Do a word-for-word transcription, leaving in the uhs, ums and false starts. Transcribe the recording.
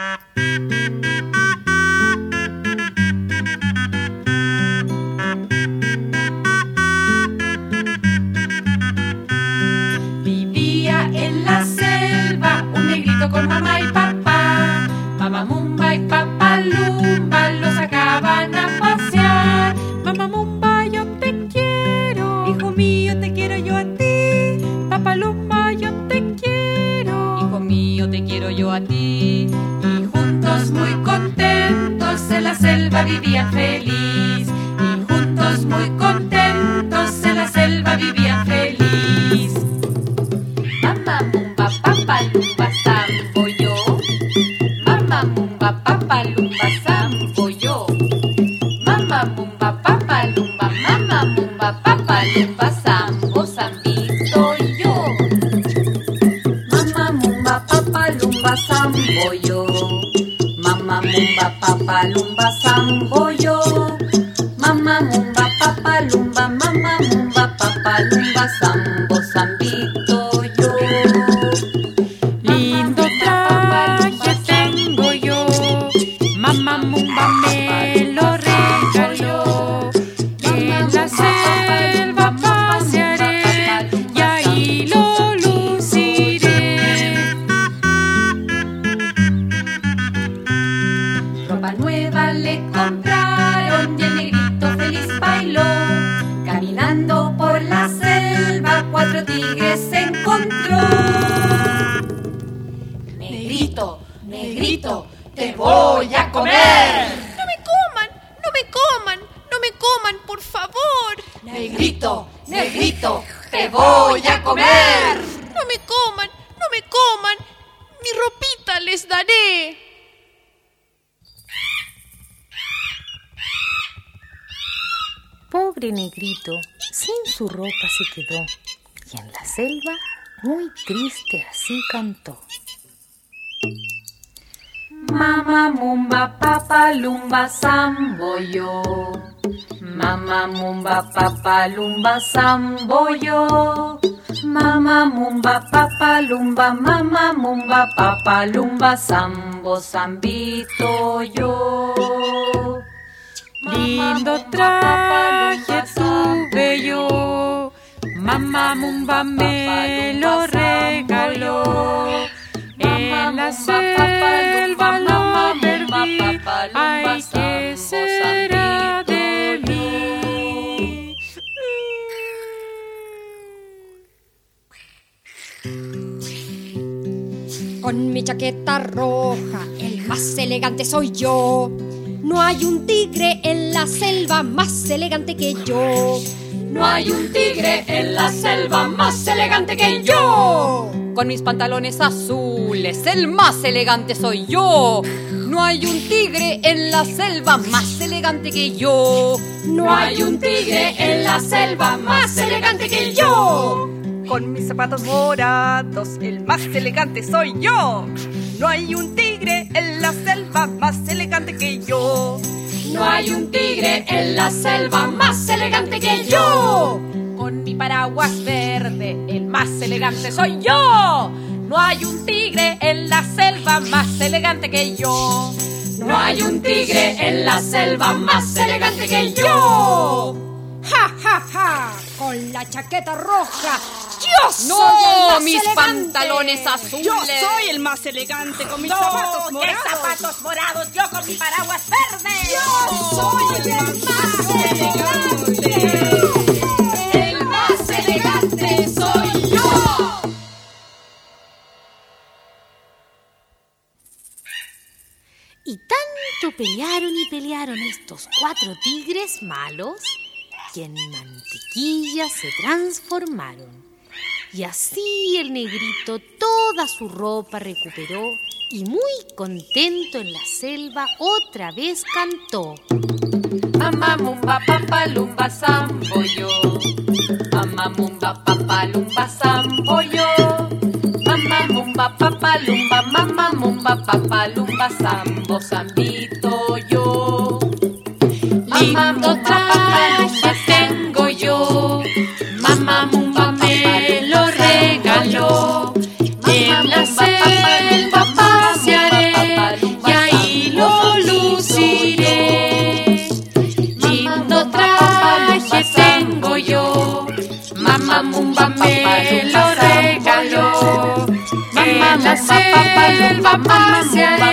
Vivía en la selva un negrito con mamá y papá. Mamá Mumba y papá Lumba lo sacaban a pasear. Mamá Mumba, yo te quiero, hijo mío, te quiero yo a ti. Papá Lumba, yo te quiero, hijo mío, te quiero yo a ti. Y juntos muy contentos en la selva vivían feliz. Y juntos muy contentos en la selva vivían feliz. Mamá Mumba, papá Lumba, sambo yo. Mamá Mumba, papá Lumba, sambo yo. Mamá Mumba, papá Lumba, mamá Mumba, papá Lumba, sambo, sambito yo. Mamá Mumba, papá Lumba, sambo yo. Mamá Mumba, papá Lumba, sambo yo. Mamá Mumba, papá Lumba, mamá Mumba, papá Lumba, sambo, sambito yo. Lindo traje tengo yo, mamá Mumba me lo regaló. En la selva pasearé y ahí lo luciré. Ropa nueva le compraron y el negrito feliz bailó. Caminando por la selva cuatro tigres se encontró. Negrito, negrito, te voy a comer. No me coman, no me coman, no me coman, por favor. Negrito, negrito, te voy a comer. No me coman, no me coman, mi ropita les daré. Pobre negrito, sin su ropa se quedó, y en la selva, muy triste, así cantó. Mamá Mumba, papá Lumba, sambo yo. Mamá Mumba, papá Lumba, sambo yo. Mamá Mumba, papá Lumba, mamá Mumba, papá Lumba, sambo, sambito yo. Lindo traje tuve yo, mamá Mumba me lo regaló. En la selva lo perdí, ay, ¿qué será de mí? Con mi chaqueta roja, el más elegante soy yo. No hay un tigre en la selva más elegante que yo. No hay un tigre en la selva más elegante que yo. Con mis pantalones azules, el más elegante soy yo. No hay un tigre en la selva más elegante que yo. No hay un tigre en la selva más elegante que yo. Con mis zapatos morados, el más elegante soy yo. No hay un tigre en la selva más elegante que yo. No hay un tigre en la selva más elegante que yo. Con mi paraguas verde, el más elegante soy yo. No hay un tigre en la selva más elegante que yo. No hay un tigre en la selva más elegante que yo. ¡Ja, ja, ja! Con la chaqueta roja, yo soy no, el más mis elegante. Pantalones azules. Yo soy el más elegante con mis no, zapatos morados. ¿Qué zapatos morados? Yo con mi paraguas verde. Yo soy el más elegante. El más elegante soy yo. Y tanto pelearon y pelearon estos cuatro tigres malos que en mantequilla se transformaron. Y así el negrito toda su ropa recuperó y muy contento en la selva otra vez cantó. Mamá Mumba, papá Lumba, sambo yo. Mamá Mumba, papá Lumba, sambo yo. Mamá Mumba, papá Lumba, mamá Mumba, papá Lumba, sambo, sambito yo. Lindo traje tengo yo, mamá Mumba me lo regaló. En la selva pasearé yo. Mamá Mumba me lo regaló. En la selva pasearé